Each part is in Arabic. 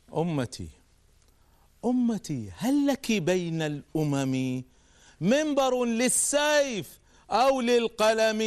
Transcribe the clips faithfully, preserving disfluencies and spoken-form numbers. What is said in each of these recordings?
أمتي أمتي هل لك بين الأمم منبر للسيف أو للقلم؟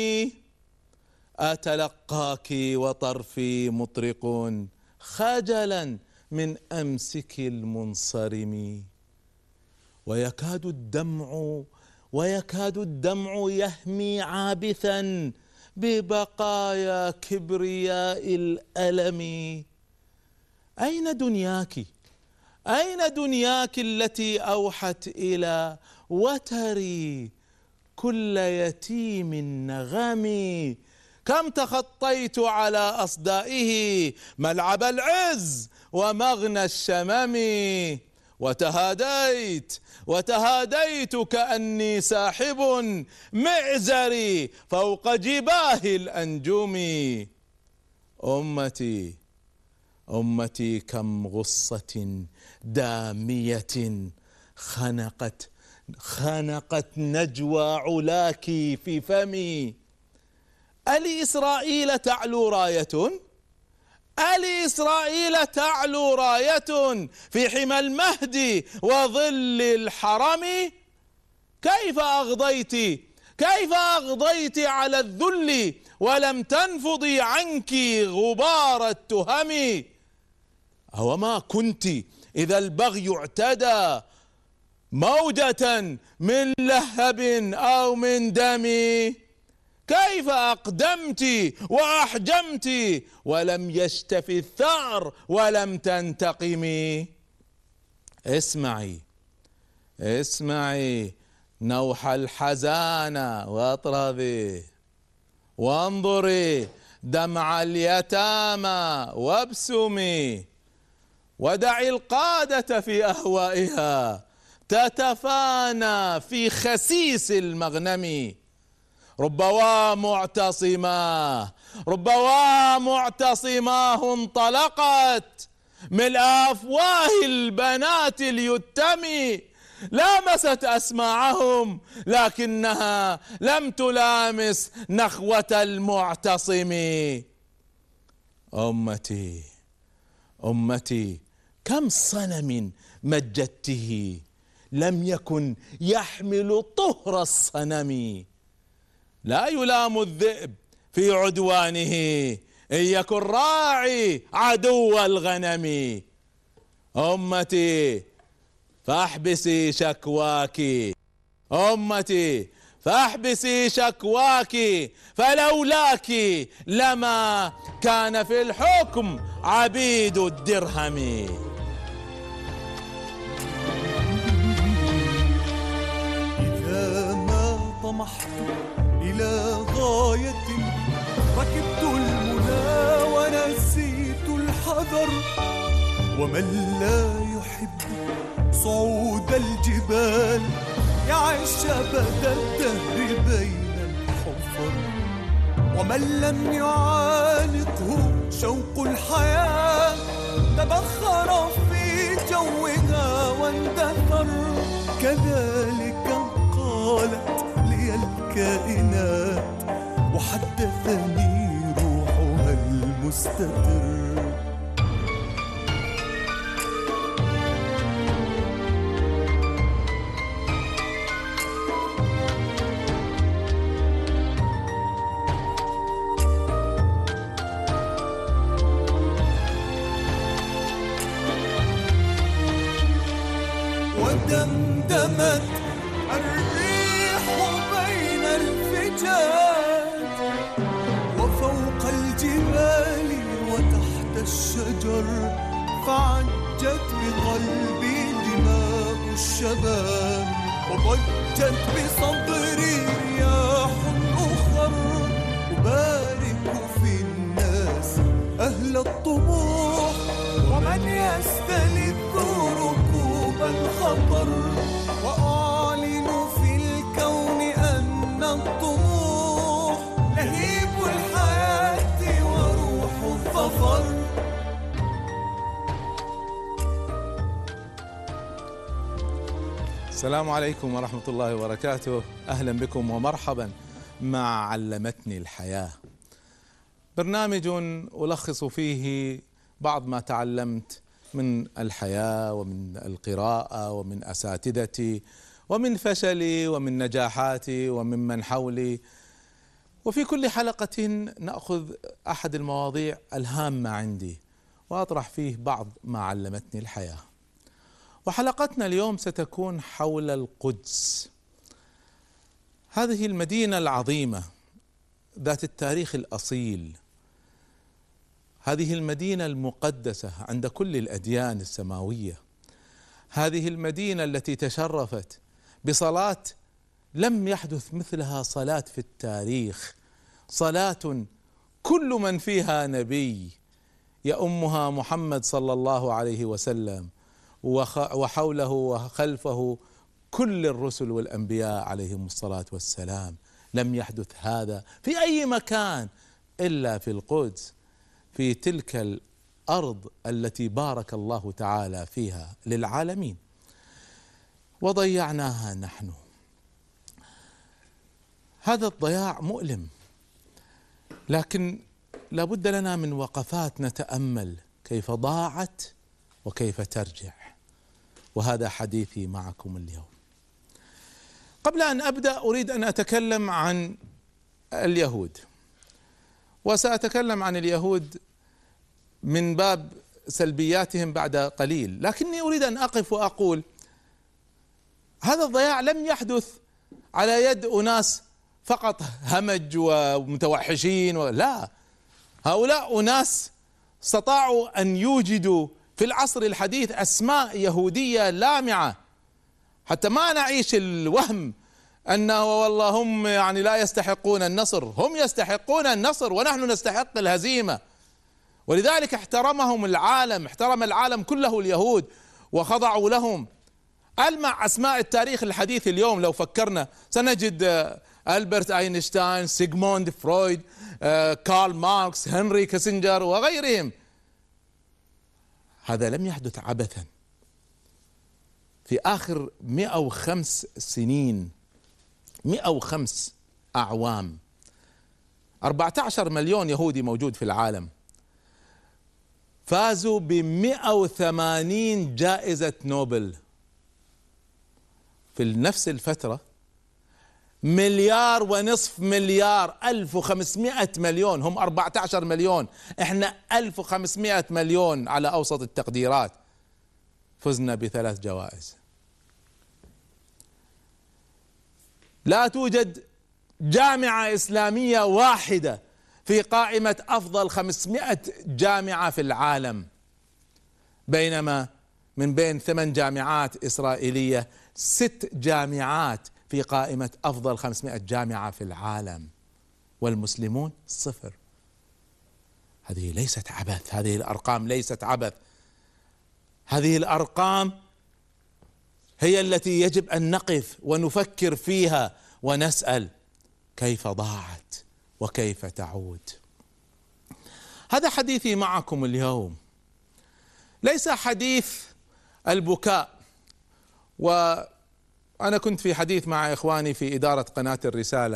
أتلقاك وطرفي مطرق خجلا من أمسك المنصرم، ويكاد الدمع ويكاد الدمع يهمي عابثا ببقايا كبرياء الألم. أين دنياك؟ أين دنياك التي أوحت إلى وتري كل يتيم نغمي؟ كم تخطيت على أصدائه ملعب العز ومغنى الشمم، وتهاديت وتهاديت كأني ساحب معزري فوق جباه الأنجم. أمتي أمتي كم غصة دامية خنقت خنقت نجوى علاك في فمي. ألي إسرائيل تعلو راية؟ ألي إسرائيل تعلو راية في حمى المهد وظل الحرم؟ كيف أغضيت كيف أغضيت على الذل ولم تنفضي عنك غبار التهم؟ أوما كنت إذا البغي اعتدى موجة من لهب أو من دم؟ كيف أقدمت وأحجمت ولم يشتفي الثأر ولم تنتقمي؟ اسمعي اسمعي نوح الحزان واطربي، وانظري دمع اليتامى وابسمي، ودعي القادة في أهوائها تتفانى في خسيس المغنم. ربوا معتصما ربوا معتصماه انطلقت من أفواه البنات اليتم، لامست أسماعهم لكنها لم تلامس نخوة المعتصم. أمتي أمتي كم صنم مجدته لم يكن يحمل طهر الصنم. لا يلام الذئب في عدوانه إن يكن راعي عدو الغنم. أمتي فاحبسي شكواك أمتي فاحبسي شكواك فلولاك لما كان في الحكم عبيد الدرهم. إذا ما طمحت إلى غاية ركبت المنى ونسيت الحذر، ومن لا يحب صعود الجبال يعيش أبد الدهر بين الحفر، ومن لم يعانقه شوق الحياة تبخر في جوها واندثر. كذلك قالت لي الكائنات وحدثني روحها المستتر. ودمدمت الريح بين الفجاج وفوق الجبال وتحت الشجر، فعجت بقلبي دماء الشباب وضجت بصدري رياح أخر. أبارك في الناس أهل الطموح ومن يستلذ ركوب الخطر، وأعلن في الكون أن الطموح لهيب الحياة وروح الظفر. السلام عليكم ورحمة الله وبركاته. أهلا بكم ومرحبا مع علمتني الحياة، برنامج ألخص فيه بعض ما تعلمت من الحياة ومن القراءة ومن أساتذتي ومن فشلي ومن نجاحاتي ومن من حولي. وفي كل حلقة نأخذ أحد المواضيع الهامة عندي وأطرح فيه بعض ما علمتني الحياة. وحلقتنا اليوم ستكون حول القدس، هذه المدينة العظيمة ذات التاريخ الأصيل، هذه المدينة المقدسة عند كل الأديان السماوية، هذه المدينة التي تشرفت بصلاة لم يحدث مثلها صلاة في التاريخ، صلاة كل من فيها نبي يؤمها محمد صلى الله عليه وسلم، وحوله وخلفه كل الرسل والأنبياء عليهم الصلاة والسلام. لم يحدث هذا في أي مكان إلا في القدس، في تلك الأرض التي بارك الله تعالى فيها للعالمين، وضيعناها نحن. هذا الضياع مؤلم، لكن لابد لنا من وقفات نتأمل كيف ضاعت وكيف ترجع، وهذا حديثي معكم اليوم. قبل أن أبدأ أريد أن أتكلم عن اليهود، وسأتكلم عن اليهود من باب سلبياتهم بعد قليل، لكني أريد أن أقف وأقول هذا الضياع لم يحدث على يد أناس فقط همج ومتوحشين، لا، هؤلاء أناس استطاعوا أن يوجدوا في العصر الحديث أسماء يهودية لامعة، حتى ما نعيش الوهم أنه والله هم يعني لا يستحقون النصر، هم يستحقون النصر ونحن نستحق الهزيمة. ولذلك احترمهم العالم، احترم العالم كله اليهود وخضعوا لهم. ألمع أسماء التاريخ الحديث اليوم لو فكرنا سنجد ألبرت أينشتاين، سيغموند فرويد، كارل ماركس، هنري كيسنجر وغيرهم. هذا لم يحدث عبثا. في آخر مئة وخمس سنين، مئة وخمس أعوام، أربعة عشر مليون يهودي موجود في العالم، فازوا بمئة وثمانين جائزة نوبل. في نفس الفترة مليار ونصف مليار، ألف وخمسمائة مليون، هم أربعة عشر مليون، احنا ألف وخمسمائة مليون على أوسط التقديرات، فزنا بثلاث جوائز. لا توجد جامعة إسلامية واحدة في قائمة أفضل خمسمائة جامعة في العالم، بينما من بين ثمان جامعات إسرائيلية ست جامعات في قائمة أفضل خمسمائة جامعة في العالم، والمسلمون صفر. هذه ليست عبث، هذه الأرقام ليست عبث، هذه الأرقام هي التي يجب أن نقف ونفكر فيها ونسأل كيف ضاعت وكيف تعود. هذا حديثي معكم اليوم، ليس حديث البكاء. وأنا كنت في حديث مع إخواني في إدارة قناة الرسالة،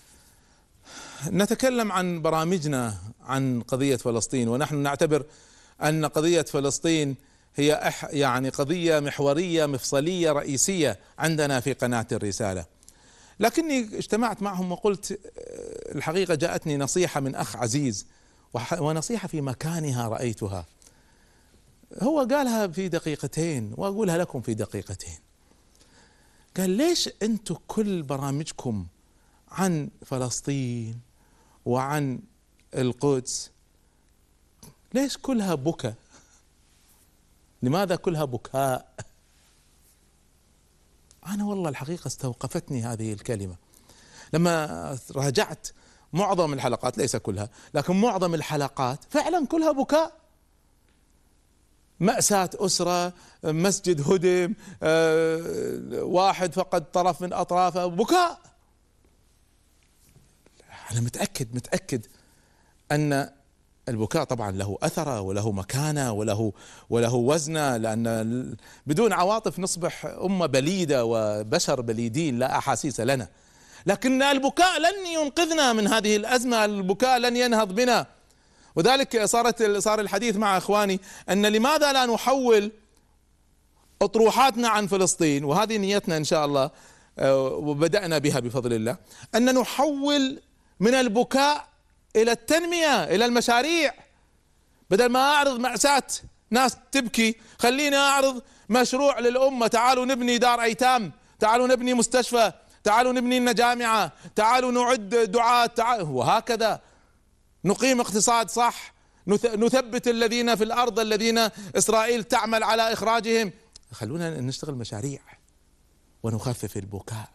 نتكلم عن برامجنا عن قضية فلسطين، ونحن نعتبر أن قضية فلسطين هي يعني قضية محورية مفصلية رئيسية عندنا في قناة الرسالة. لكني اجتمعت معهم وقلت الحقيقة جاءتني نصيحة من أخ عزيز، ونصيحة في مكانها رأيتها، هو قالها في دقيقتين وأقولها لكم في دقيقتين. قال ليش أنتم كل برامجكم عن فلسطين وعن القدس ليش كلها بكى؟ لماذا كلها بكاء؟ أنا والله الحقيقة استوقفتني هذه الكلمة لما راجعت معظم الحلقات، ليس كلها لكن معظم الحلقات فعلا كلها بكاء. مأساة أسرة، مسجد هدم، واحد فقد طرف من أطرافه، بكاء. أنا متأكد متأكد أن البكاء طبعا له أثره وله مكانة وله وله وزنه، لأن بدون عواطف نصبح أمة بليدة وبشر بليدين لا أحاسيس لنا. لكن البكاء لن ينقذنا من هذه الأزمة، البكاء لن ينهض بنا. وذلك صارت صار الحديث مع اخواني ان لماذا لا نحول اطروحاتنا عن فلسطين، وهذه نيتنا ان شاء الله وبدأنا بها بفضل الله، ان نحول من البكاء الى التنمية، الى المشاريع. بدل ما اعرض مأساة ناس تبكي، خليني اعرض مشروع للامة. تعالوا نبني دار ايتام، تعالوا نبني مستشفى، تعالوا نبني لنا جامعة، تعالوا نعد دعاة، تعالوا، وهكذا نقيم اقتصاد صح، نثبت الذين في الارض الذين اسرائيل تعمل على اخراجهم. خلونا نشتغل مشاريع ونخفف البكاء.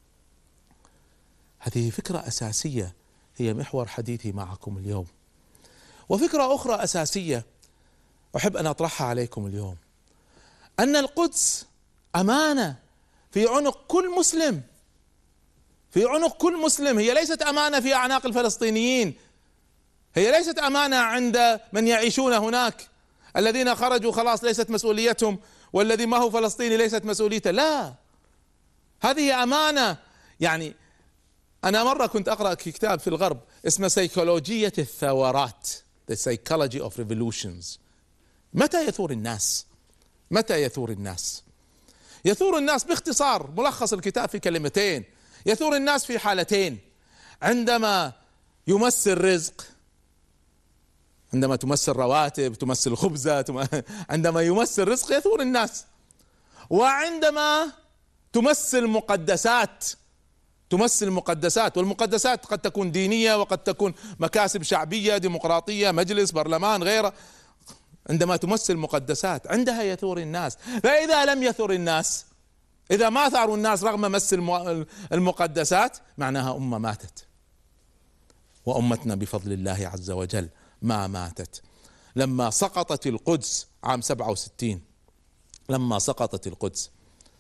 هذه فكرة اساسية هي محور حديثي معكم اليوم. وفكرة اخرى اساسية احب ان اطرحها عليكم اليوم، ان القدس امانة في عنق كل مسلم، في عنق كل مسلم. هي ليست امانة في اعناق الفلسطينيين، هي ليست امانة عند من يعيشون هناك الذين خرجوا خلاص ليست مسؤوليتهم، والذي ما هو فلسطيني ليست مسؤوليته. لا، هذه امانة. يعني انا مرة كنت اقرأ كتاب في الغرب اسمه سيكولوجية الثورات، The Psychology of Revolutions. متى يثور الناس؟ متى يثور الناس؟ يثور الناس باختصار، ملخص الكتاب في كلمتين: يثور الناس في حالتين، عندما يمثل رزق، عندما تمثل رواتب، تمثل خبزة، عندما يمثل رزق يثور الناس، وعندما تمثل مقدسات، تمثل مقدسات. والمقدسات قد تكون دينية وقد تكون مكاسب شعبية، ديمقراطية، مجلس، برلمان، غيره. عندما تمثل مقدسات عندها يثور الناس. فإذا لم يثور الناس، إذا ما ثاروا الناس رغم مس المقدسات، معناها أمة ماتت. وأمتنا بفضل الله عز وجل ما ماتت. لما سقطت القدس عام سبعة وستين، لما سقطت القدس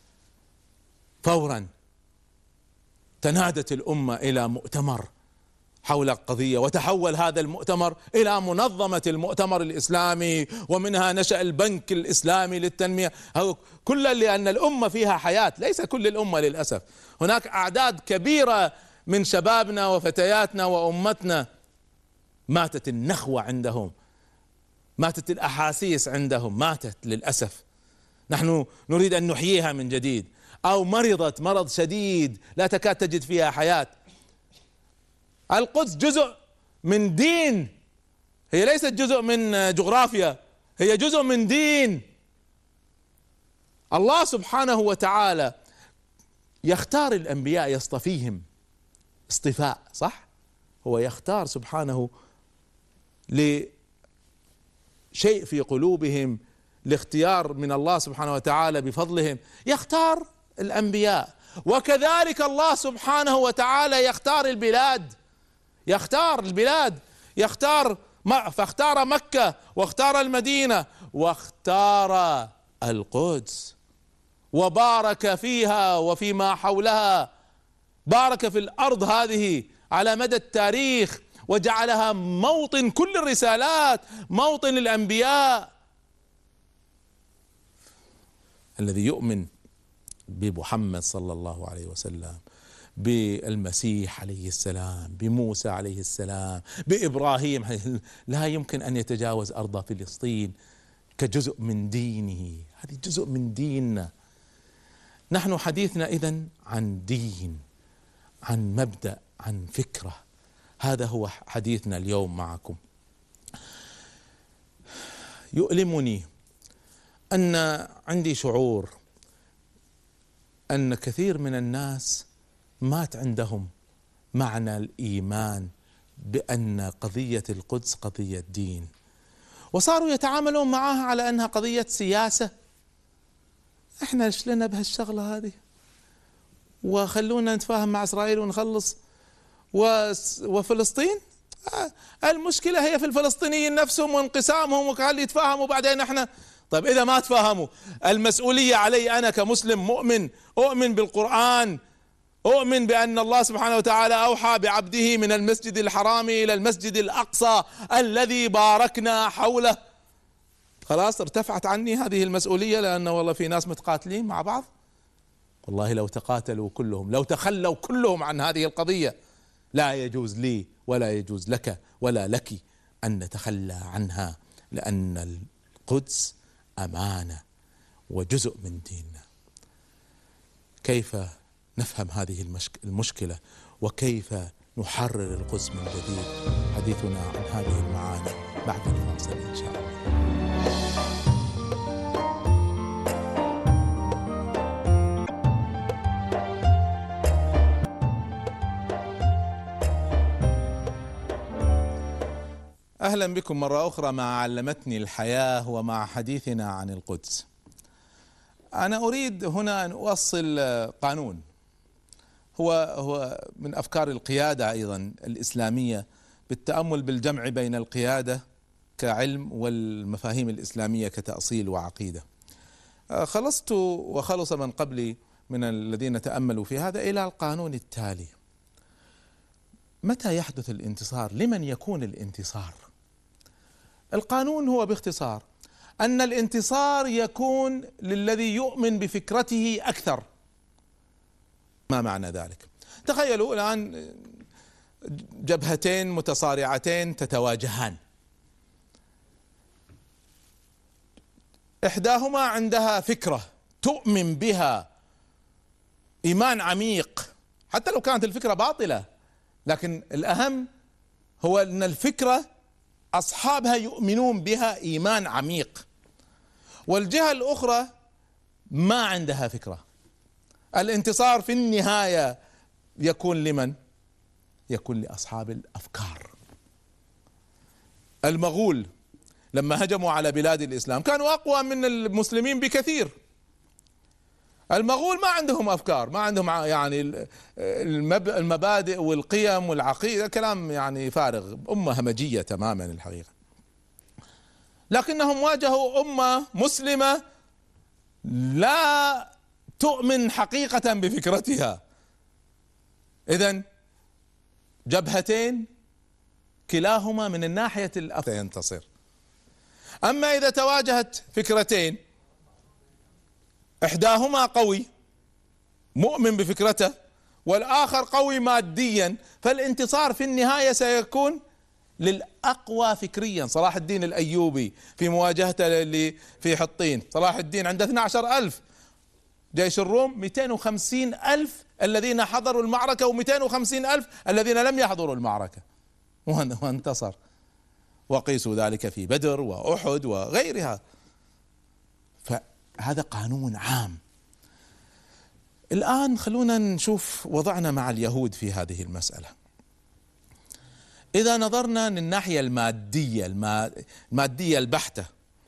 فورا تنادت الأمة إلى مؤتمر حول القضية، وتحول هذا المؤتمر إلى منظمة المؤتمر الإسلامي، ومنها نشأ البنك الإسلامي للتنمية. كل لأن الأمة فيها حياة، ليس كل الأمة للأسف. هناك أعداد كبيرة من شبابنا وفتياتنا وأمتنا ماتت النخوة عندهم، ماتت الأحاسيس عندهم، ماتت للأسف. نحن نريد أن نحييها من جديد. أو مرضت مرض شديد لا تكاد تجد فيها حياة. القدس جزء من دين، هي ليست جزء من جغرافيا، هي جزء من دين. الله سبحانه وتعالى يختار الأنبياء، يصطفيهم اصطفاء، صح؟ هو يختار سبحانه لشيء في قلوبهم، لاختيار من الله سبحانه وتعالى بفضلهم، يختار الأنبياء. وكذلك الله سبحانه وتعالى يختار البلاد، يختار البلاد، يختار فاختار مكة واختار المدينة واختار القدس، وبارك فيها وفيما حولها، بارك في الأرض هذه على مدى التاريخ، وجعلها موطن كل الرسالات، موطن الأنبياء. الذي يؤمن بمحمد صلى الله عليه وسلم، بالمسيح عليه السلام، بموسى عليه السلام، بإبراهيم، لا يمكن أن يتجاوز أرض فلسطين كجزء من دينه. هذه جزء من ديننا. نحن حديثنا إذن عن دين، عن مبدأ، عن فكرة. هذا هو حديثنا اليوم معكم. يؤلمني أن عندي شعور أن كثير من الناس مات عندهم معنى الإيمان بأن قضية القدس قضية دين، وصاروا يتعاملون معها على أنها قضية سياسة. احنا ايش لنا بهالشغلة هذه، وخلونا نتفاهم مع إسرائيل ونخلص، وفلسطين المشكلة هي في الفلسطينيين نفسهم وانقسامهم، وخلي يتفاهموا بعدين احنا. طيب إذا ما تفاهموا، المسؤولية علي أنا كمسلم مؤمن، أؤمن بالقرآن، أؤمن بأن الله سبحانه وتعالى أوحى بعبده من المسجد الحرام إلى المسجد الأقصى الذي باركنا حوله. خلاص ارتفعت عني هذه المسؤولية، لأن والله في ناس متقاتلين مع بعض. والله لو تقاتلوا كلهم، لو تخلوا كلهم عن هذه القضية، لا يجوز لي ولا يجوز لك ولا لك أن نتخلى عنها، لأن القدس أمانة وجزء من ديننا. كيف نفهم هذه المشكلة وكيف نحرر القدس من جديد؟ حديثنا عن هذه المعاني بعد الفاصل إن شاء الله. أهلا بكم مرة أخرى مع علمتني الحياة ومع حديثنا عن القدس. أنا أريد هنا أن أوصل قانون هو هو من أفكار القيادة أيضا الإسلامية، بالتأمل بالجمع بين القيادة كعلم والمفاهيم الإسلامية كتأصيل وعقيدة. خلصت وخلص من قبلي من الذين تأملوا في هذا إلى القانون التالي: متى يحدث الانتصار؟ لمن يكون الانتصار؟ القانون هو باختصار أن الانتصار يكون للذي يؤمن بفكرته أكثر. ما معنى ذلك؟ تخيلوا الآن جبهتين متصارعتين تتواجهان، إحداهما عندها فكرة تؤمن بها إيمان عميق، حتى لو كانت الفكرة باطلة، لكن الأهم هو أن الفكرة أصحابها يؤمنون بها إيمان عميق. والجهة الأخرى ما عندها فكرة. الانتصار في النهاية يكون لمن؟ يكون لأصحاب الأفكار. المغول لما هجموا على بلاد الإسلام كانوا أقوى من المسلمين بكثير. المغول ما عندهم أفكار، ما عندهم يعني المبادئ والقيم والعقيدة، كلام يعني فارغ، أمة همجية تماما الحقيقة. لكنهم واجهوا أمة مسلمة لا تؤمن حقيقة بفكرتها. إذن جبهتين كلاهما من الناحية الأفضل ينتصر. أما إذا تواجهت فكرتين إحداهما قوي مؤمن بفكرته والآخر قوي ماديا، فالانتصار في النهاية سيكون للأقوى فكريا. صلاح الدين الأيوبي في مواجهته اللي في حطين، صلاح الدين عنده اثني عشر ألف، جيش الروم مئتين وخمسين ألف الذين حضروا المعركة ومئتين وخمسين ألف الذين لم يحضروا المعركة، وانتصر. وقيسوا ذلك في بدر وأحد وغيرها. فهذا قانون عام. الآن خلونا نشوف وضعنا مع اليهود في هذه المسألة. إذا نظرنا للناحية المادية المادية البحتة،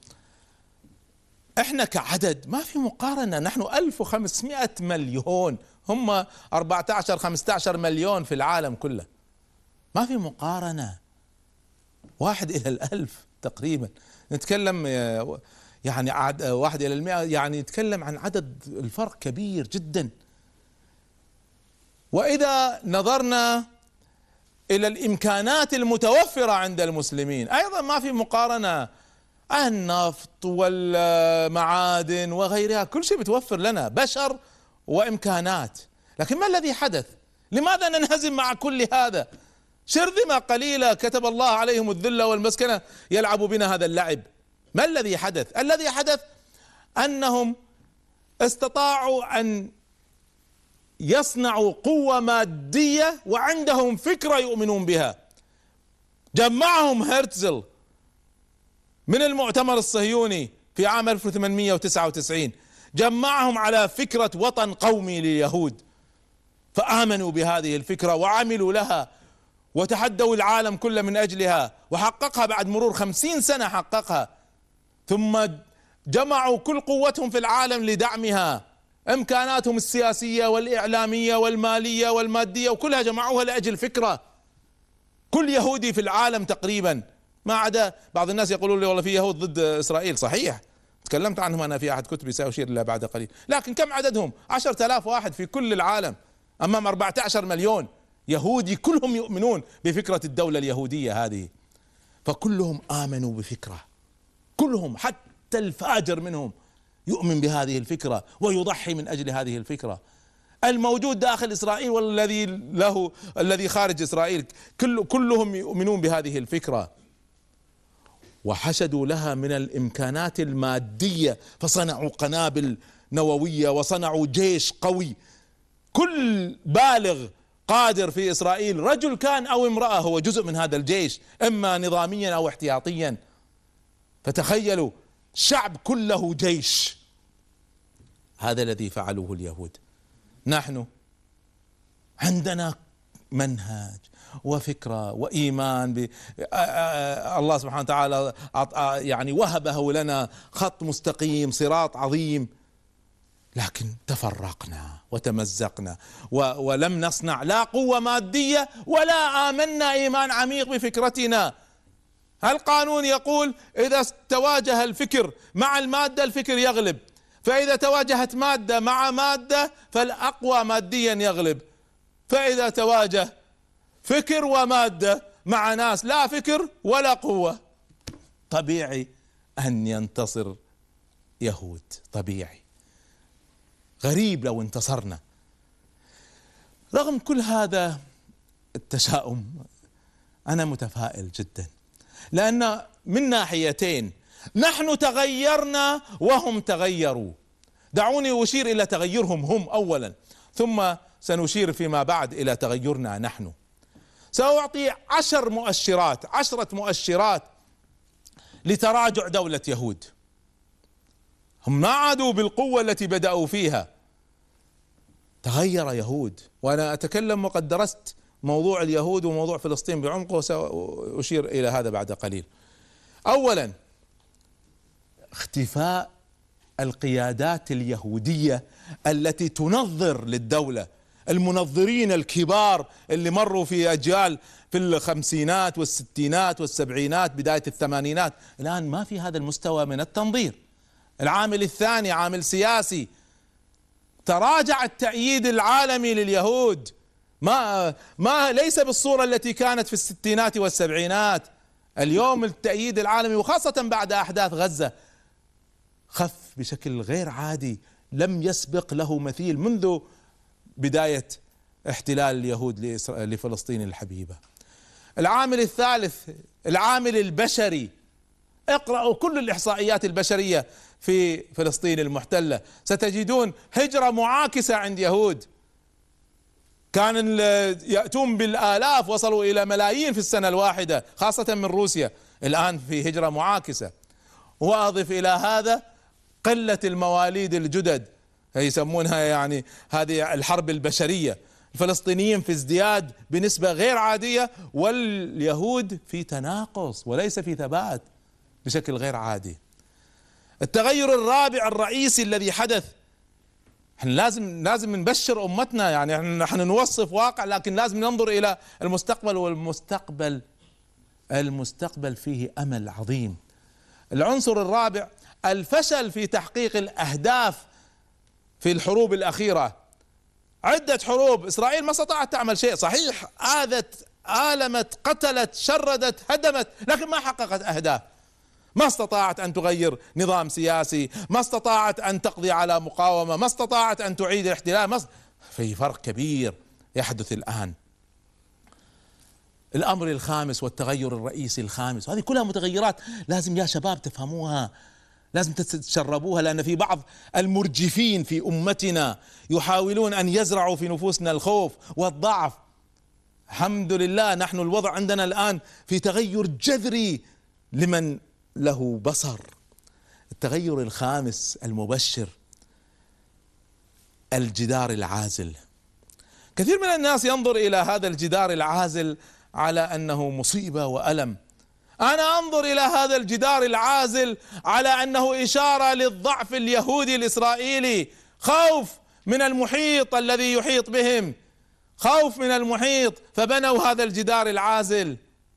احنا كعدد ما في مقارنة. نحن ألف وخمسمائة مليون، هم أربعة عشر خمسة عشر مليون في العالم كله، ما في مقارنة. واحد إلى الألف تقريبا. نتكلم يعني واحد إلى المئة، يعني نتكلم عن عدد الفرق كبير جدا. وإذا نظرنا إلى الإمكانات المتوفرة عند المسلمين أيضا ما في مقارنة. النفط والمعادن وغيرها كل شيء بتوفر لنا، بشر وإمكانات. لكن ما الذي حدث؟ لماذا ننهزم مع كل هذا؟ شرذمة قليلة كتب الله عليهم الذل والمسكنة يلعبوا بنا هذا اللعب. ما الذي حدث؟ الذي حدث أنهم استطاعوا أن يصنعوا قوة مادية وعندهم فكرة يؤمنون بها. جمعهم هرتزل من المؤتمر الصهيوني في عام ألف وثمانمئة وتسعة وتسعين، جمعهم على فكرة وطن قومي لليهود، فآمنوا بهذه الفكرة وعملوا لها وتحدوا العالم كله من أجلها، وحققها بعد مرور خمسين سنة حققها. ثم جمعوا كل قوتهم في العالم لدعمها، إمكاناتهم السياسية والإعلامية والمالية والمادية وكلها جمعوها لأجل فكرة. كل يهودي في العالم تقريبا، ما عدا بعض الناس يقولون لي والله في يهود ضد إسرائيل، صحيح تكلمت عنهم أنا في أحد كتبي سأشير إلى بعد قليل، لكن كم عددهم؟ عشرة آلاف واحد في كل العالم أمام أربعة عشر مليون يهودي كلهم يؤمنون بفكرة الدولة اليهودية هذه. فكلهم آمنوا بفكرة، كلهم حتى الفاجر منهم يؤمن بهذه الفكرة ويضحي من أجل هذه الفكرة. الموجود داخل إسرائيل والذي له الذي خارج إسرائيل كل كلهم يؤمنون بهذه الفكرة. وحشدوا لها من الإمكانات المادية، فصنعوا قنابل نووية وصنعوا جيش قوي. كل بالغ قادر في إسرائيل، رجل كان أو امرأة، هو جزء من هذا الجيش، إما نظاميا أو احتياطيا. فتخيلوا شعب كله جيش. هذا الذي فعلوه اليهود. نحن عندنا منهج وفكرة وإيمان ب... الله سبحانه وتعالى يعني وهبه لنا خط مستقيم، صراط عظيم، لكن تفرقنا وتمزقنا و... ولم نصنع لا قوة مادية ولا آمنا إيمان عميق بفكرتنا. القانون يقول إذا تواجه الفكر مع المادة الفكر يغلب، فإذا تواجهت مادة مع مادة فالأقوى ماديا يغلب، فإذا تواجه فكر ومادة مع ناس لا فكر ولا قوة طبيعي أن ينتصر يهود. طبيعي. غريب لو انتصرنا. رغم كل هذا التشاؤم أنا متفائل جدا، لأن من ناحيتين نحن تغيرنا وهم تغيروا. دعوني أشير إلى تغيرهم هم أولا، ثم سنشير فيما بعد إلى تغيرنا نحن. سأعطي عشر مؤشرات عشرة مؤشرات لتراجع دولة يهود. هم ما عادوا بالقوة التي بدأوا فيها، تغير يهود. وأنا أتكلم وقد درست موضوع اليهود وموضوع فلسطين بعمق، وسأشير إلى هذا بعد قليل. أولا اختفاء القيادات اليهودية التي تنظر للدولة، المنظرين الكبار اللي مروا في أجيال في الخمسينات والستينات والسبعينات بداية الثمانينات، الآن ما في هذا المستوى من التنظير. العامل الثاني عامل سياسي، تراجع التأييد العالمي لليهود، ما ما ليس بالصورة التي كانت في الستينات والسبعينات. اليوم التأييد العالمي وخاصة بعد أحداث غزة خف بشكل غير عادي، لم يسبق له مثيل منذ بداية احتلال اليهود لفلسطين الحبيبة. العامل الثالث العامل البشري. اقرأوا كل الإحصائيات البشرية في فلسطين المحتلة، ستجدون هجرة معاكسة عند يهود. كان يأتون بالآلاف، وصلوا إلى ملايين في السنة الواحدة خاصة من روسيا، الآن في هجرة معاكسة. وأضف إلى هذا قلة المواليد الجدد، يسمونها يعني هذه الحرب البشرية. الفلسطينيين في ازدياد بنسبة غير عادية، واليهود في تناقص وليس في ثبات بشكل غير عادي. التغير الرابع الرئيسي الذي حدث، احنا لازم لازم نبشر امتنا، يعني نحن نوصف واقع لكن لازم ننظر الى المستقبل، والمستقبل المستقبل فيه امل عظيم. العنصر الرابع الفشل في تحقيق الاهداف في الحروب الاخيرة. عدة حروب اسرائيل ما استطاعت تعمل شيء، صحيح آذت، آلمت، قتلت، شردت، هدمت، لكن ما حققت اهداف. ما استطاعت ان تغير نظام سياسي، ما استطاعت ان تقضي على مقاومة، ما استطاعت ان تعيد الاحتلال. ما في فرق كبير يحدث الان. الامر الخامس والتغير الرئيسي الخامس، هذه كلها متغيرات لازم يا شباب تفهموها، لازم تتشربوها، لأن في بعض المرجفين في أمتنا يحاولون أن يزرعوا في نفوسنا الخوف والضعف. الحمد لله نحن الوضع عندنا الآن في تغير جذري لمن له بصر. التغير الخامس المبشر الجدار العازل. كثير من الناس ينظر إلى هذا الجدار العازل على أنه مصيبة وألم. أنا أنظر إلى هذا الجدار العازل على أنه إشارة للضعف اليهودي الإسرائيلي، خوف من المحيط الذي يحيط بهم، خوف من المحيط، فبنوا هذا الجدار العازل.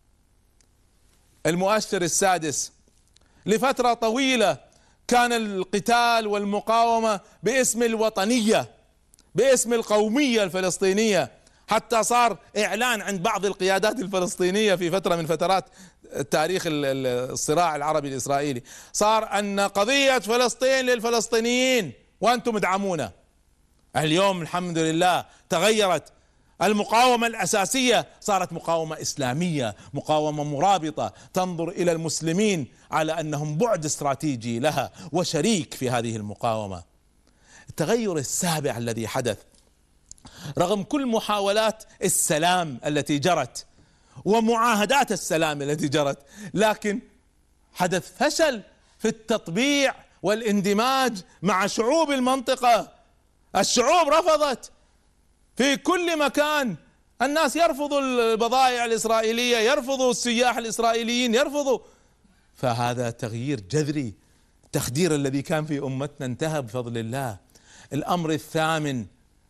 المؤشر السادس، لفترة طويلة كان القتال والمقاومة باسم الوطنية، باسم القومية الفلسطينية، حتى صار إعلان عند بعض القيادات الفلسطينية في فترة من فترات تاريخ الصراع العربي الإسرائيلي، صار أن قضية فلسطين للفلسطينيين وأنتم ادعمونا. اليوم الحمد لله تغيرت المقاومة الأساسية صارت مقاومة إسلامية، مقاومة مرابطة تنظر إلى المسلمين على أنهم بعد استراتيجي لها وشريك في هذه المقاومة. التغير السابع الذي حدث رغم كل محاولات السلام التي جرت ومعاهدات السلام التي جرت، لكن حدث فشل في التطبيع والاندماج مع شعوب المنطقة. الشعوب رفضت في كل مكان، الناس يرفضوا البضائع الإسرائيلية، يرفضوا السياح الإسرائيليين، يرفضوا. فهذا تغيير جذري. التخدير الذي كان في أمتنا انتهى بفضل الله. الأمر الثامن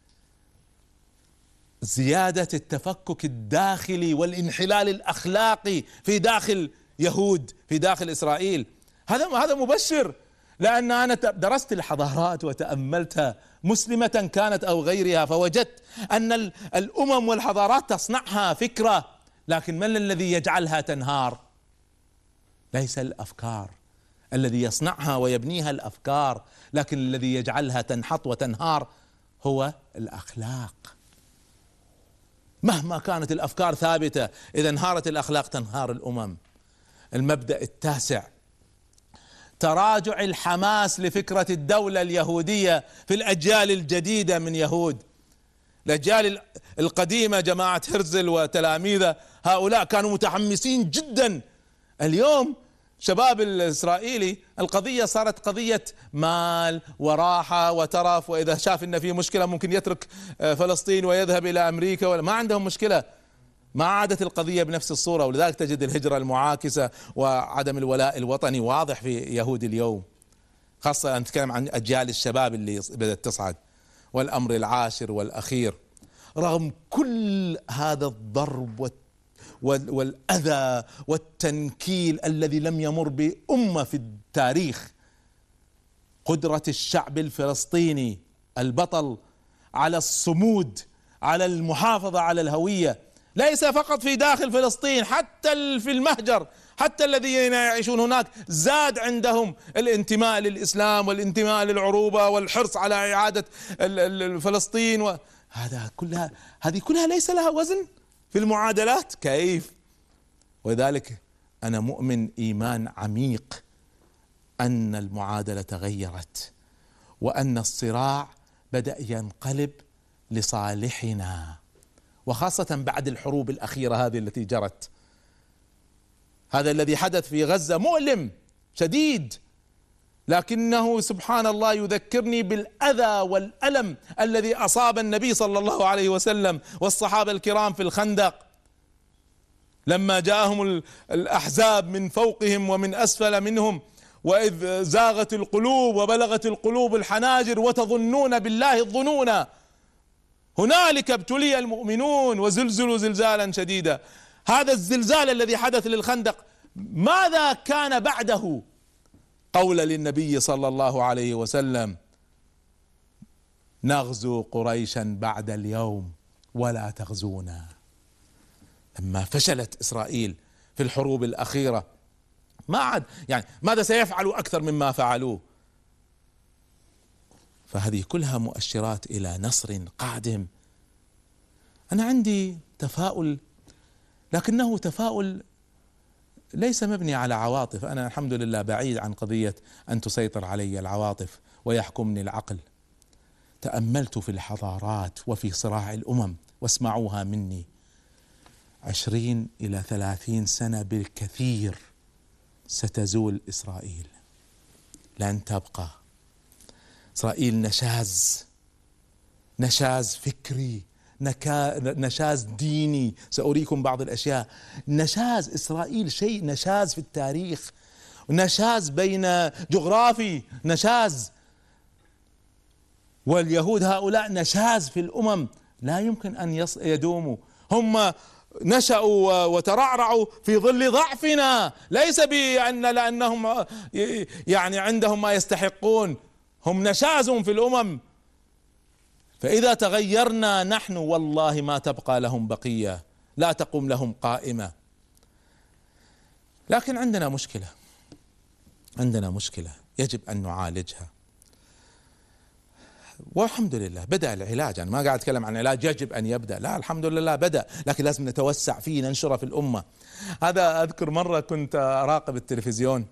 زيادة التفكك الداخلي والانحلال الأخلاقي في داخل يهود، في داخل إسرائيل. هذا هذا مبشر، لأن أنا درست الحضارات وتأملتها مسلمة كانت أو غيرها، فوجدت أن الأمم والحضارات تصنعها فكرة، لكن من الذي يجعلها تنهار؟ ليس الأفكار. الذي يصنعها ويبنيها الأفكار، لكن الذي يجعلها تنحط وتنهار هو الأخلاق. مهما كانت الأفكار ثابتة، إذا انهارت الأخلاق تنهار الأمم. المبدأ التاسع تراجع الحماس لفكرة الدولة اليهودية في الأجيال الجديدة من يهود. الأجيال القديمة جماعة هرزل وتلاميذه هؤلاء كانوا متحمسين جدا. اليوم شباب الإسرائيلي القضية صارت قضية مال وراحة وترف، وإذا شاف إن في مشكلة ممكن يترك فلسطين ويذهب إلى أمريكا، ولا ما عندهم مشكلة. ما عادت القضية بنفس الصورة، ولذلك تجد الهجرة المعاكسة وعدم الولاء الوطني واضح في يهود اليوم، خاصة نتكلم عن أجيال الشباب اللي بدأت تصعد. والأمر العاشر والأخير، رغم كل هذا الضرب والأذى والتنكيل الذي لم يمر بأمة في التاريخ، قدرة الشعب الفلسطيني البطل على الصمود، على المحافظة على الهوية، ليس فقط في داخل فلسطين، حتى في المهجر، حتى الذين يعيشون هناك زاد عندهم الانتماء للإسلام والانتماء للعروبة والحرص على إعادة فلسطين. وهذا كلها هذه كلها ليس لها وزن في المعادلات، كيف؟ ولذلك أنا مؤمن إيمان عميق أن المعادلة تغيرت، وأن الصراع بدأ ينقلب لصالحنا، وخاصة بعد الحروب الأخيرة هذه التي جرت. هذا الذي حدث في غزة مؤلم شديد، لكنه سبحان الله يذكرني بالأذى والألم الذي أصاب النبي صلى الله عليه وسلم والصحابة الكرام في الخندق، لما جاءهم الأحزاب من فوقهم ومن أسفل منهم، وإذ زاغت القلوب وبلغت القلوب الحناجر وتظنون بالله الظنونا، هنالك ابتلي المؤمنون وزلزلوا زلزالا شديدا. هذا الزلزال الذي حدث للخندق ماذا كان بعده؟ قول للنبي صلى الله عليه وسلم: نغزو قريشا بعد اليوم ولا تغزونا. لما فشلت إسرائيل في الحروب الأخيرة ما عاد يعني ماذا سيفعلوا أكثر مما فعلوه؟ فهذه كلها مؤشرات إلى نصر قادم. أنا عندي تفاؤل، لكنه تفاؤل ليس مبني على عواطف. أنا الحمد لله بعيد عن قضية أن تسيطر علي العواطف ويحكمني العقل. تأملت في الحضارات وفي صراع الأمم، واسمعوها مني، عشرين إلى ثلاثين سنة بالكثير ستزول إسرائيل، لن تبقى. إسرائيل نشاز، نشاز فكري، نشاز ديني، سأريكم بعض الأشياء. نشاز إسرائيل شيء نشاز في التاريخ، نشاز بين جغرافي، نشاز. واليهود هؤلاء نشاز في الأمم، لا يمكن أن يدوموا. هم نشأوا وترعرعوا في ظل ضعفنا، ليس بأن لأنهم يعني عندهم ما يستحقون، هم نشاز في الأمم. فإذا تغيرنا نحن والله ما تبقى لهم بقية، لا تقوم لهم قائمة. لكن عندنا مشكلة، عندنا مشكلة يجب أن نعالجها. والحمد لله بدأ العلاج. أنا ما قاعد أتكلم عن علاج يجب أن يبدأ، لا الحمد لله بدأ، لكن لازم نتوسع فيه ننشره في الأمة. هذا أذكر مرة كنت أراقب التلفزيون،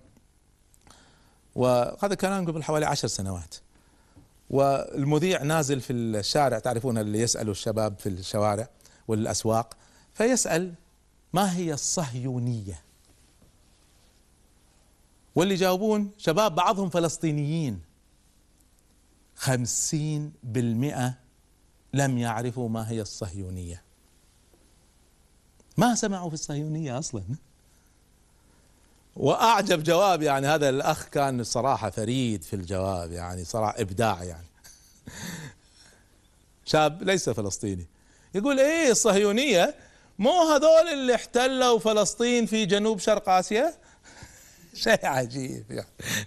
وهذا كان قبل حوالي عشر سنوات، والمذيع نازل في الشارع، تعرفون اللي يسألوا الشباب في الشوارع والأسواق، فيسأل ما هي الصهيونية؟ واللي جاوبون شباب بعضهم فلسطينيين، خمسين بالمئة لم يعرفوا ما هي الصهيونية، ما سمعوا في الصهيونية أصلا. وأعجب جواب، يعني هذا الأخ كان صراحة فريد في الجواب، يعني صراحة إبداع، يعني شاب ليس فلسطيني يقول إيه الصهيونية؟ مو هذول اللي احتلوا فلسطين في جنوب شرق آسيا؟ شيء عجيب يعني.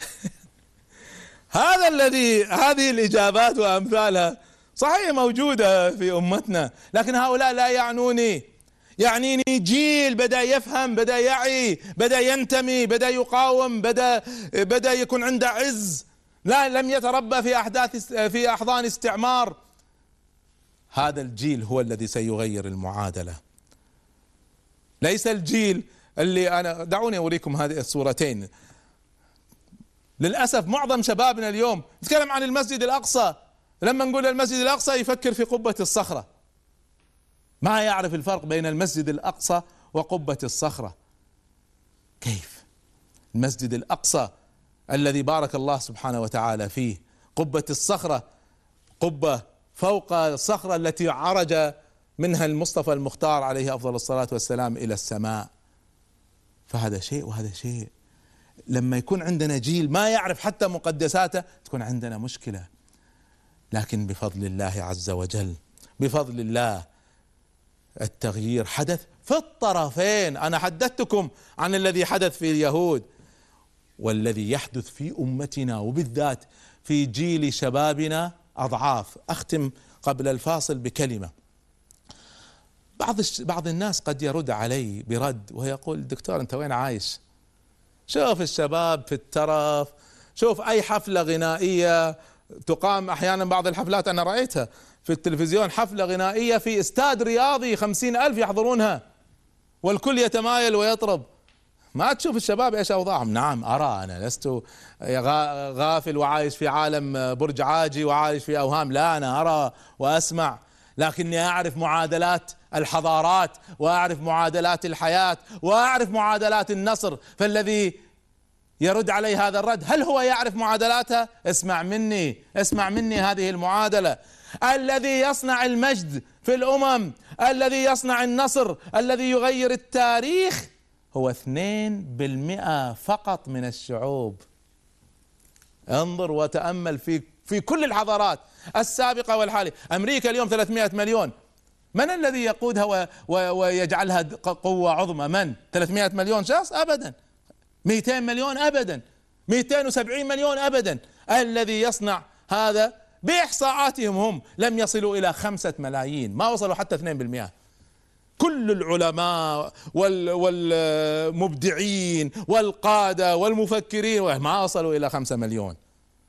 هذا الذي هذه الإجابات وأمثالها صحيح موجودة في أمتنا، لكن هؤلاء لا يعنوني. يعنيني جيل بدأ يفهم، بدأ يعي، بدأ ينتمي، بدأ يقاوم، بدأ بدأ يكون عنده عز، لا لم يتربى في أحداث في أحضان استعمار. هذا الجيل هو الذي سيغير المعادلة، ليس الجيل اللي أنا. دعوني أوريكم هذه الصورتين. للأسف معظم شبابنا اليوم نتكلم عن المسجد الأقصى، لما نقول المسجد الأقصى يفكر في قبة الصخرة، ما يعرف الفرق بين المسجد الأقصى وقبة الصخرة. كيف؟ المسجد الأقصى الذي بارك الله سبحانه وتعالى فيه، قبة الصخرة قبة فوق الصخرة التي عرج منها المصطفى المختار عليه أفضل الصلاة والسلام إلى السماء. فهذا شيء وهذا شيء. لما يكون عندنا جيل ما يعرف حتى مقدساته تكون عندنا مشكلة، لكن بفضل الله عز وجل، بفضل الله التغيير حدث في الطرفين. أنا حدثتكم عن الذي حدث في اليهود، والذي يحدث في أمتنا وبالذات في جيل شبابنا أضعاف. أختم قبل الفاصل بكلمة. بعض بعض الناس قد يرد علي برد ويقول دكتور أنت وين عايش؟ شوف الشباب في الترف، شوف أي حفلة غنائية تقام أحيانا، بعض الحفلات أنا رأيتها في التلفزيون، حفلة غنائية في استاد رياضي خمسين ألف يحضرونها والكل يتمايل ويطرب. ما تشوف الشباب ايش اوضاعهم؟ نعم ارى، انا لست غافل وعايش في عالم برج عاجي وعايش في اوهام، لا انا ارى واسمع، لكني اعرف معادلات الحضارات واعرف معادلات الحياة واعرف معادلات النصر. فالذي يرد علي هذا الرد هل هو يعرف معادلاتها؟ اسمع مني، اسمع مني هذه المعادلة. الذي يصنع المجد في الامم، الذي يصنع النصر، الذي يغير التاريخ هو اثنين بالمئة فقط من الشعوب. انظر وتأمل في في كل الحضارات السابقة والحالية. أمريكا اليوم ثلاثمائة مليون، من الذي يقودها ويجعلها قوة عظمى؟ من؟ ثلاثمائة مليون شخص؟ أبدا. مئتين مليون؟ أبدا. مئتين وسبعين مليون؟ أبدا. الذي يصنع هذا بإحصاءاتهم هم لم يصلوا إلى خمسة ملايين، ما وصلوا حتى اثنين بالمئة. كل العلماء والمبدعين والقادة والمفكرين ما وصلوا إلى خمسة مليون.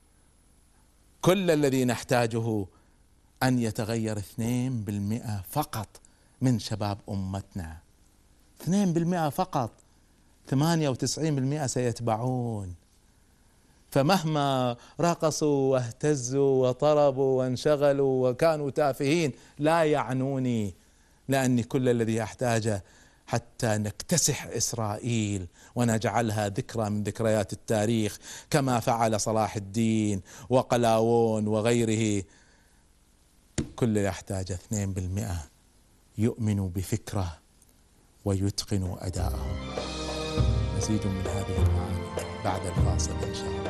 كل الذي نحتاجه أن يتغير اثنين بالمئة فقط من شباب أمتنا، اثنين بالمئة فقط، ثمانية وتسعين بالمئة سيتبعون. فمهما رقصوا واهتزوا وطربوا وانشغلوا وكانوا تافهين لا يعنوني، لأني كل الذي أحتاجه حتى نكتسح إسرائيل ونجعلها ذكرى من ذكريات التاريخ كما فعل صلاح الدين وقلاوون وغيره. كل اللي أحتاجه اثنين بالمئة يؤمنوا بفكرة ويتقنوا أداءه. مزيد من هذه المعاني بعد الفاصل إن شاء الله.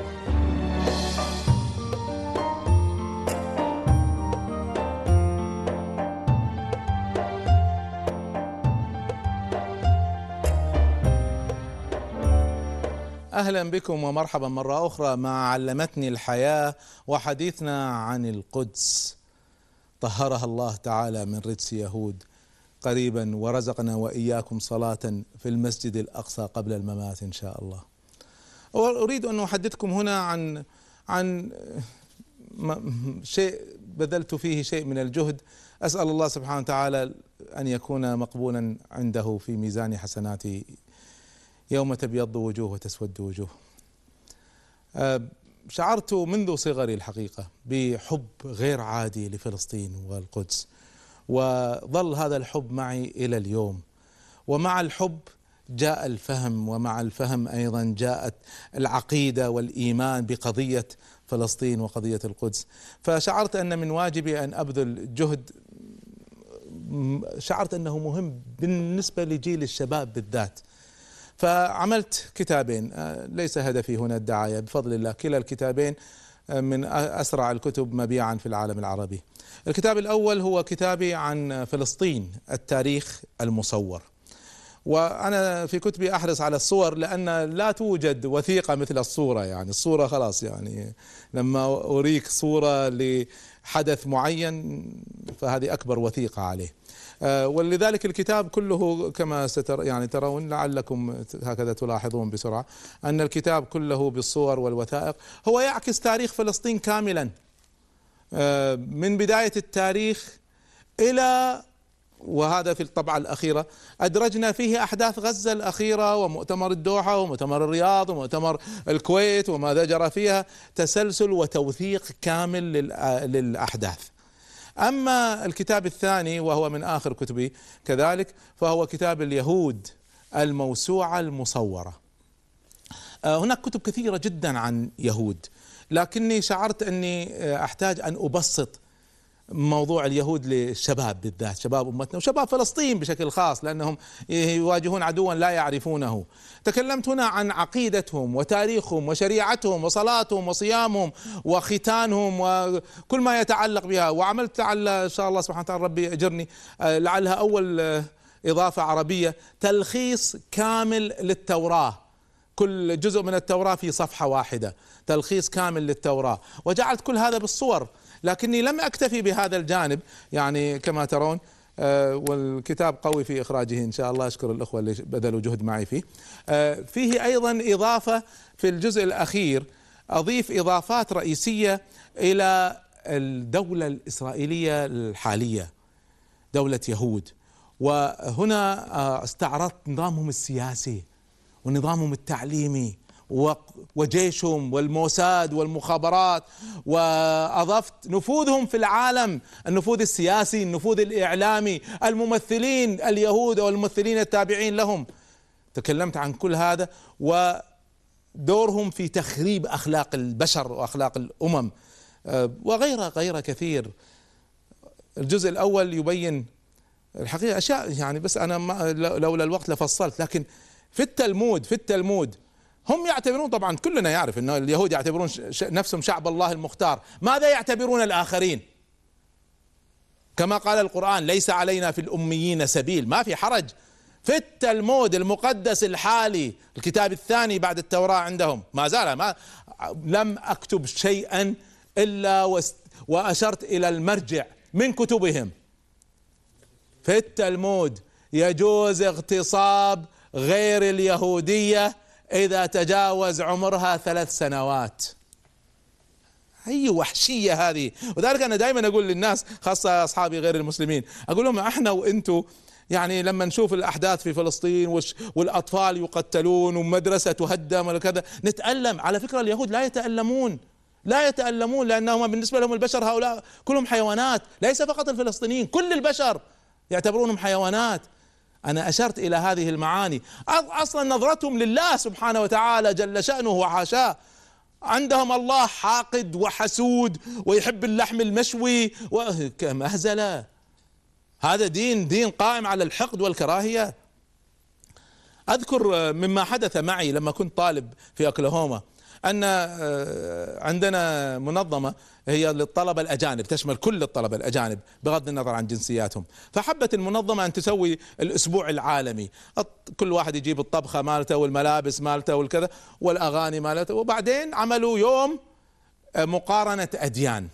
أهلا بكم ومرحبا مرة أخرى مع علمتني الحياة، وحديثنا عن القدس. طهرها الله تعالى من رجس يهود قريبا، ورزقنا وإياكم صلاة في المسجد الأقصى قبل الممات إن شاء الله. وأريد أن أحدثكم هنا عن عن شيء بذلت فيه شيء من الجهد، أسأل الله سبحانه وتعالى أن يكون مقبولا عنده في ميزان حسناتي يوم تبيض وجوه وتسود وجوه. شعرت منذ صغري الحقيقة بحب غير عادي لفلسطين والقدس، وظل هذا الحب معي إلى اليوم. ومع الحب جاء الفهم، ومع الفهم أيضا جاءت العقيدة والإيمان بقضية فلسطين وقضية القدس. فشعرت أن من واجبي أن أبذل جهد، شعرت أنه مهم بالنسبة لجيل الشباب بالذات. فعملت كتابين، ليس هدفي هنا الدعاية، بفضل الله كلا الكتابين من أسرع الكتب مبيعا في العالم العربي. الكتاب الأول هو كتابي عن فلسطين، التاريخ المصور. وأنا في كتبي أحرص على الصور، لأن لا توجد وثيقة مثل الصورة. يعني الصورة خلاص، يعني لما أريك صورة لحدث معين فهذه أكبر وثيقة عليه. ولذلك الكتاب كله كما ستر يعني ترون، لعلكم هكذا تلاحظون بسرعة أن الكتاب كله بالصور والوثائق. هو يعكس تاريخ فلسطين كاملا من بداية التاريخ إلى، وهذا في الطبعة الأخيرة أدرجنا فيه أحداث غزة الأخيرة ومؤتمر الدوحة ومؤتمر الرياض ومؤتمر الكويت وماذا جرى فيها، تسلسل وتوثيق كامل للأحداث. أما الكتاب الثاني وهو من آخر كتبي كذلك، فهو كتاب اليهود الموسوعة المصورة. هناك كتب كثيرة جدا عن يهود، لكني شعرت أني أحتاج أن أبسط موضوع اليهود للشباب بالذات، شباب أمتنا وشباب فلسطين بشكل خاص، لأنهم يواجهون عدوا لا يعرفونه. تكلمت هنا عن عقيدتهم وتاريخهم وشريعتهم وصلاتهم وصيامهم وختانهم وكل ما يتعلق بها. وعملت لعل إن شاء الله سبحانه وتعالى ربي أجرني لعلها أول إضافة عربية، تلخيص كامل للتوراة، كل جزء من التوراة في صفحة واحدة، تلخيص كامل للتوراة. وجعلت كل هذا بالصور، لكني لم أكتفي بهذا الجانب، يعني كما ترون والكتاب قوي في إخراجه إن شاء الله، أشكر الأخوة اللي بذلوا جهد معي فيه. فيه أيضا إضافة في الجزء الأخير، أضيف إضافات رئيسية إلى الدولة الإسرائيلية الحالية، دولة يهود. وهنا استعرضت نظامهم السياسي ونظامهم التعليمي وجيشهم والموساد والمخابرات، وأضفت نفوذهم في العالم، النفوذ السياسي، النفوذ الإعلامي، الممثلين اليهود والممثلين التابعين لهم. تكلمت عن كل هذا ودورهم في تخريب أخلاق البشر وأخلاق الأمم وغيرها غيرها كثير. الجزء الأول يبين الحقيقة أشياء يعني، بس أنا ما لولا الوقت لفصلت. لكن في التلمود في التلمود هم يعتبرون، طبعا كلنا يعرف أن اليهود يعتبرون نفسهم شعب الله المختار. ماذا يعتبرون الآخرين؟ كما قال القرآن: ليس علينا في الأميين سبيل. ما في حرج. في التلمود المقدس الحالي، الكتاب الثاني بعد التوراة عندهم، ما زال ما لم أكتب شيئا إلا وأشرت إلى المرجع من كتبهم. في التلمود يجوز اغتصاب غير اليهودية إذا تجاوز عمرها ثلاث سنوات. هي وحشية هذه. وذلك أنا دائما أقول للناس، خاصة أصحابي غير المسلمين، أقول لهم: احنا وانتو يعني لما نشوف الأحداث في فلسطين والأطفال يقتلون ومدرسة تهدم وكذا نتألم. على فكرة اليهود لا يتألمون، لا يتألمون، لأنهم بالنسبة لهم البشر هؤلاء كلهم حيوانات، ليس فقط الفلسطينيين، كل البشر يعتبرونهم حيوانات. أنا أشرت إلى هذه المعاني. أصلا نظرتهم لله سبحانه وتعالى جل شأنه وحاشاه، عندهم الله حاقد وحسود ويحب اللحم المشوي ومهزلة. هذا دين دين قائم على الحقد والكراهية. أذكر مما حدث معي لما كنت طالب في أوكلاهوما أن عندنا منظمة هي للطلبة الأجانب، تشمل كل الطلبة الأجانب بغض النظر عن جنسياتهم. فحبت المنظمة أن تسوي الأسبوع العالمي، كل واحد يجيب الطبخة مالته والملابس مالته والكذا والأغاني مالته، وبعدين عملوا يوم مقارنة أديان،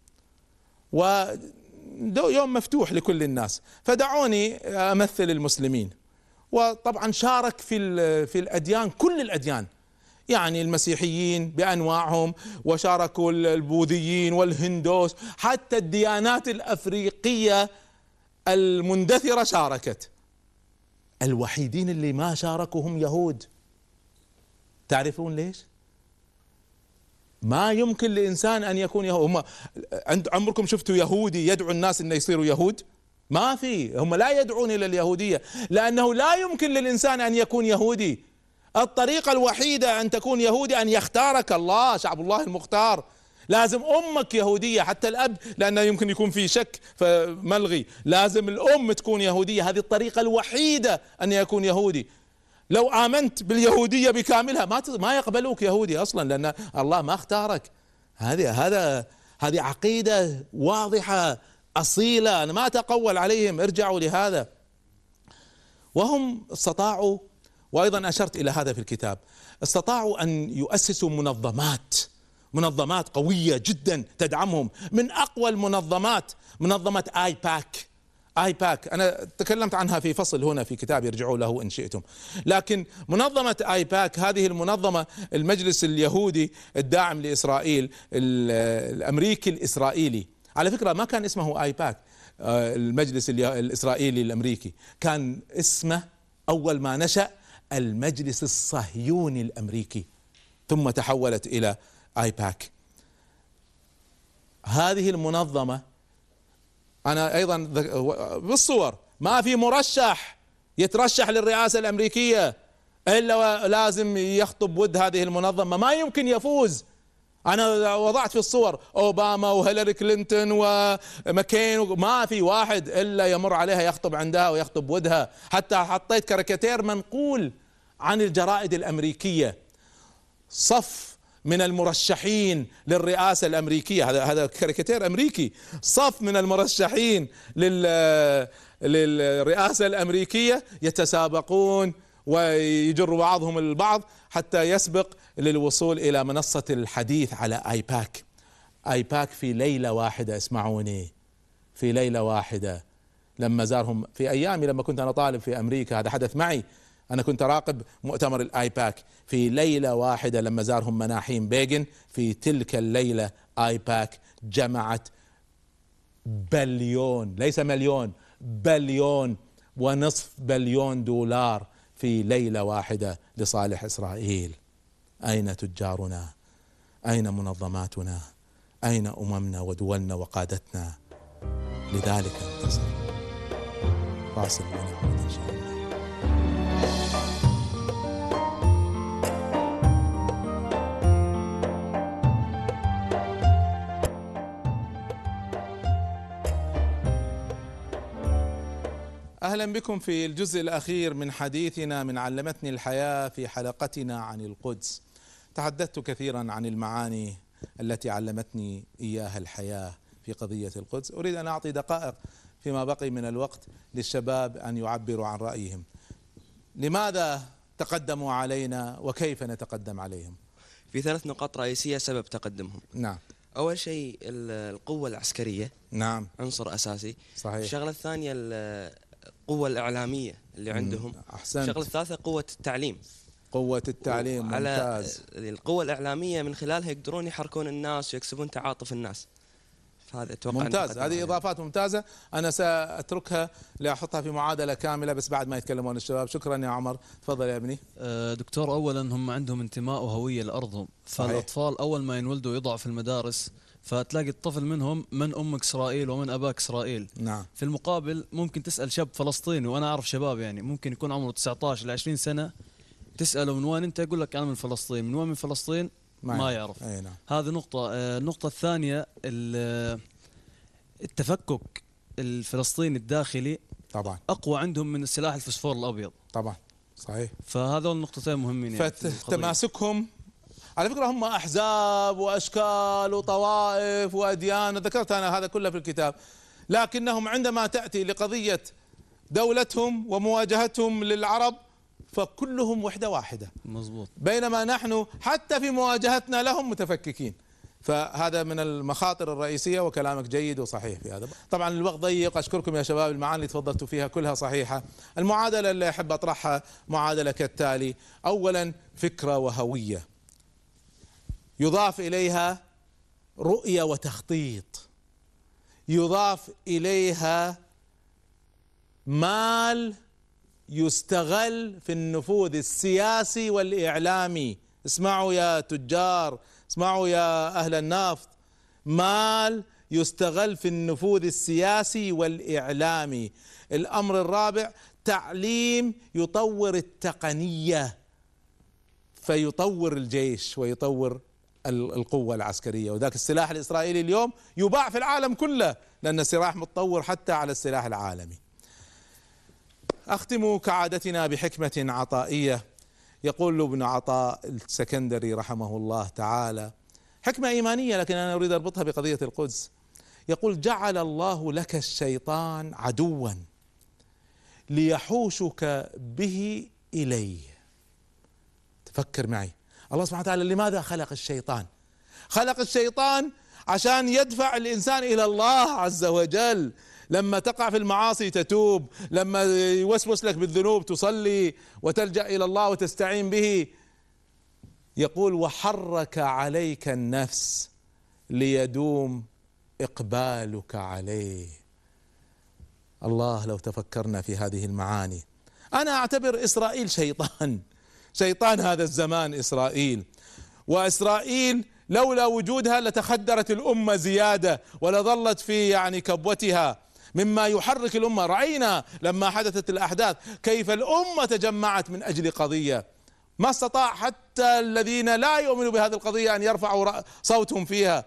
ويوم مفتوح لكل الناس. فدعوني أمثل المسلمين، وطبعا شارك في في الأديان كل الأديان، يعني المسيحيين بأنواعهم، وشاركوا البوذيين والهندوس، حتى الديانات الأفريقية المندثرة شاركت. الوحيدين اللي ما شاركوا هم يهود. تعرفون ليش؟ ما يمكن لإنسان أن يكون يهود. هم عمركم شفتوا يهودي يدعو الناس أن يصيروا يهود؟ ما في، هم لا يدعون إلى اليهودية، لأنه لا يمكن للإنسان أن يكون يهودي. الطريقة الوحيدة أن تكون يهودي أن يختارك الله، شعب الله المختار. لازم أمك يهودية، حتى الأب لأنه يمكن يكون في شك فملغي، لازم الأم تكون يهودية. هذه الطريقة الوحيدة أن يكون يهودي. لو آمنت باليهودية بكاملها ما ما يقبلوك يهودي أصلا، لأن الله ما اختارك. هذه هذا هذه عقيدة واضحة أصيلة، أنا ما أتقول عليهم، ارجعوا لهذا. وهم استطاعوا، وأيضا أشرت إلى هذا في الكتاب، استطاعوا أن يؤسسوا منظمات منظمات قوية جدا تدعمهم. من أقوى المنظمات منظمة آي باك. آي باك أنا تكلمت عنها في فصل هنا في كتاب، يرجعوا له إن شئتم. لكن منظمة آي باك هذه المنظمة، المجلس اليهودي الداعم لإسرائيل، الأمريكي الإسرائيلي، على فكرة ما كان اسمه آي باك المجلس الإسرائيلي الأمريكي، كان اسمه أول ما نشأ المجلس الصهيوني الأمريكي، ثم تحولت إلى آي باك. هذه المنظمة أنا أيضا بالصور، ما في مرشح يترشح للرئاسة الأمريكية إلا لازم يخطب ود هذه المنظمة، ما يمكن يفوز. أنا وضعت في الصور أوباما وهيلاري كلينتون وماكين، ما في واحد إلا يمر عليها يخطب عندها ويخطب ودها. حتى حطيت كاريكاتير منقول عن الجرائد الأمريكية، صف من المرشحين للرئاسة الأمريكية، هذا هذا كاريكاتير أمريكي، صف من المرشحين لل للرئاسة الأمريكية يتسابقون ويجر بعضهم البعض حتى يسبق للوصول إلى منصة الحديث على آي باك. آي باك في ليلة واحدة، اسمعوني، في ليلة واحدة لما زارهم في أيامي لما كنت أنا طالب في أمريكا، هذا حدث معي، أنا كنت أراقب مؤتمر الآي باك. في ليلة واحدة لما زارهم مناحيم بيغن، في تلك الليلة آي باك جمعت بليون، ليس مليون، بليون ونصف بليون دولار في ليلة واحدة لصالح إسرائيل. أين تجارنا؟ أين منظماتنا؟ أين أممنا ودولنا وقادتنا؟ لذلك انتصر. فاصل ونعود إن شاء الله. أهلا بكم في الجزء الأخير من حديثنا من علمتني الحياة في حلقتنا عن القدس. تحدثت كثيرا عن المعاني التي علمتني إياها الحياة في قضية القدس. أريد أن أعطي دقائق فيما بقي من الوقت للشباب أن يعبروا عن رأيهم. لماذا تقدموا علينا وكيف نتقدم عليهم؟ في ثلاث نقاط رئيسية سبب تقدمهم. نعم. أول شيء القوة العسكرية، نعم، عنصر أساسي. صحيح. الشغلة الثانية القوة الإعلامية اللي عندهم. أحسنت. الشغلة الثالثة قوة التعليم. قوة التعليم، ممتاز. القوة الإعلامية من خلالها يقدرون يحركون الناس ويكسبون تعاطف الناس. فهذا أتوقع ممتاز، هذه إضافات ممتازة. أنا سأتركها لأحطها في معادلة كاملة بس بعد ما يتكلمون الشباب. شكرا يا عمر، تفضل يا ابني. دكتور، أولا هم عندهم انتماء وهوية لأرضهم، فالأطفال أول ما ينولدوا يضعوا في المدارس، فتلاقي الطفل منهم من أمك إسرائيل ومن أباك إسرائيل. نعم. في المقابل ممكن تسأل شاب فلسطيني، وأنا أعرف شباب يعني ممكن يكون عمره تسعة عشر إلى عشرين سنة، تسأله من وين أنت، يقول لك أنا من فلسطين. من وين من فلسطين؟ ما, ما يعرف. أي نعم. هذه نقطة. النقطة الثانية التفكك الفلسطيني الداخلي طبعا أقوى عندهم من السلاح الفسفور الأبيض. طبعا صحيح. فهذول النقطتين مهمين يعني. فتماسكهم على فكرة هم أحزاب وأشكال وطوائف وأديان، ذكرت أنا هذا كله في الكتاب، لكنهم عندما تأتي لقضية دولتهم ومواجهتهم للعرب فكلهم وحدة واحدة. مزبوط. بينما نحن حتى في مواجهتنا لهم متفككين. فهذا من المخاطر الرئيسية، وكلامك جيد وصحيح في هذا. طبعا الوقت ضيق، أشكركم يا شباب، المعاني اللي تفضلتوا فيها كلها صحيحة. المعادلة اللي أحب أطرحها معادلة كالتالي: أولا فكرة وهوية، يضاف إليها رؤية وتخطيط، يضاف إليها مال يستغل في النفوذ السياسي والإعلامي. اسمعوا يا تجار، اسمعوا يا أهل النفط، مال يستغل في النفوذ السياسي والإعلامي. الأمر الرابع تعليم يطور التقنية فيطور الجيش ويطور القوة العسكرية، وذاك السلاح الإسرائيلي اليوم يباع في العالم كله لأن السلاح متطور حتى على السلاح العالمي. أختم كعادتنا بحكمة عطائية. يقول ابن عطاء السكندري رحمه الله تعالى حكمة إيمانية، لكن أنا أريد أربطها بقضية القدس. يقول: جعل الله لك الشيطان عدوا ليحوشك به إليه. تفكر معي، الله سبحانه وتعالى لماذا خلق الشيطان؟ خلق الشيطان عشان يدفع الإنسان إلى الله عز وجل. لما تقع في المعاصي تتوب، لما يوسوس لك بالذنوب تصلي وتلجأ إلى الله وتستعين به. يقول: وحرك عليك النفس ليدوم إقبالك عليه. الله لو تفكرنا في هذه المعاني. أنا أعتبر إسرائيل شيطان، شيطان هذا الزمان إسرائيل، وإسرائيل لولا وجودها لتخدرت الأمة زيادة ولظلت في يعني كبوتها مما يحرك الأمة. رأينا لما حدثت الأحداث كيف الأمة تجمعت من أجل قضية ما استطاع حتى الذين لا يؤمنوا بهذه القضية أن يرفعوا صوتهم فيها.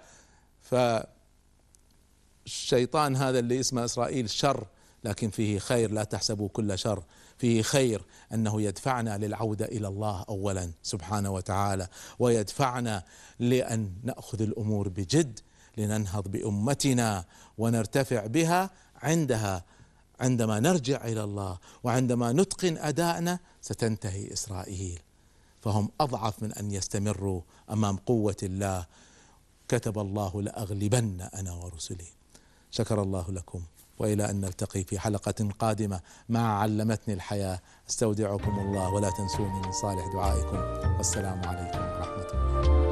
فالشيطان هذا اللي اسمه إسرائيل شر، لكن فيه خير. لا تحسبوا كل شر، فيه خير، أنه يدفعنا للعودة إلى الله أولا سبحانه وتعالى، ويدفعنا لأن نأخذ الأمور بجد، لننهض بأمتنا ونرتفع بها. عندها عندما نرجع إلى الله وعندما نتقن أدائنا ستنتهي إسرائيل، فهم أضعف من أن يستمروا أمام قوة الله. كتب الله لأغلبن أنا ورسلي. شكر الله لكم، وإلى أن نلتقي في حلقة قادمة مع علمتني الحياة. استودعكم الله، ولا تنسوني من صالح دعائكم، والسلام عليكم ورحمة الله.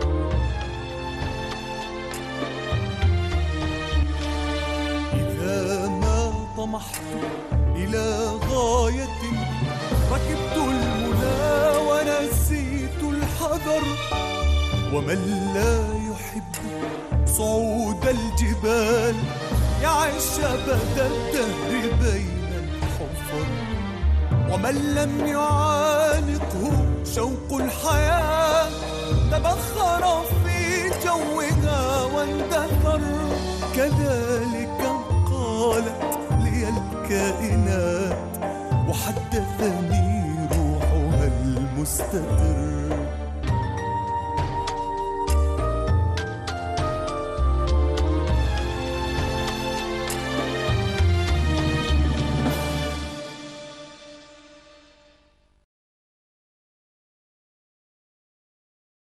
إذا ما طمحت إلى غاية ركبت المنى ونسيت الحذر، ومن لا يحب صعود الجبال يعيش أبد الدهر بين الحفر، ومن لم يعانقه شوق الحياة تبخر في جوها واندثر. كذلك قالت لي الكائنات وحدثني روحها المستقر.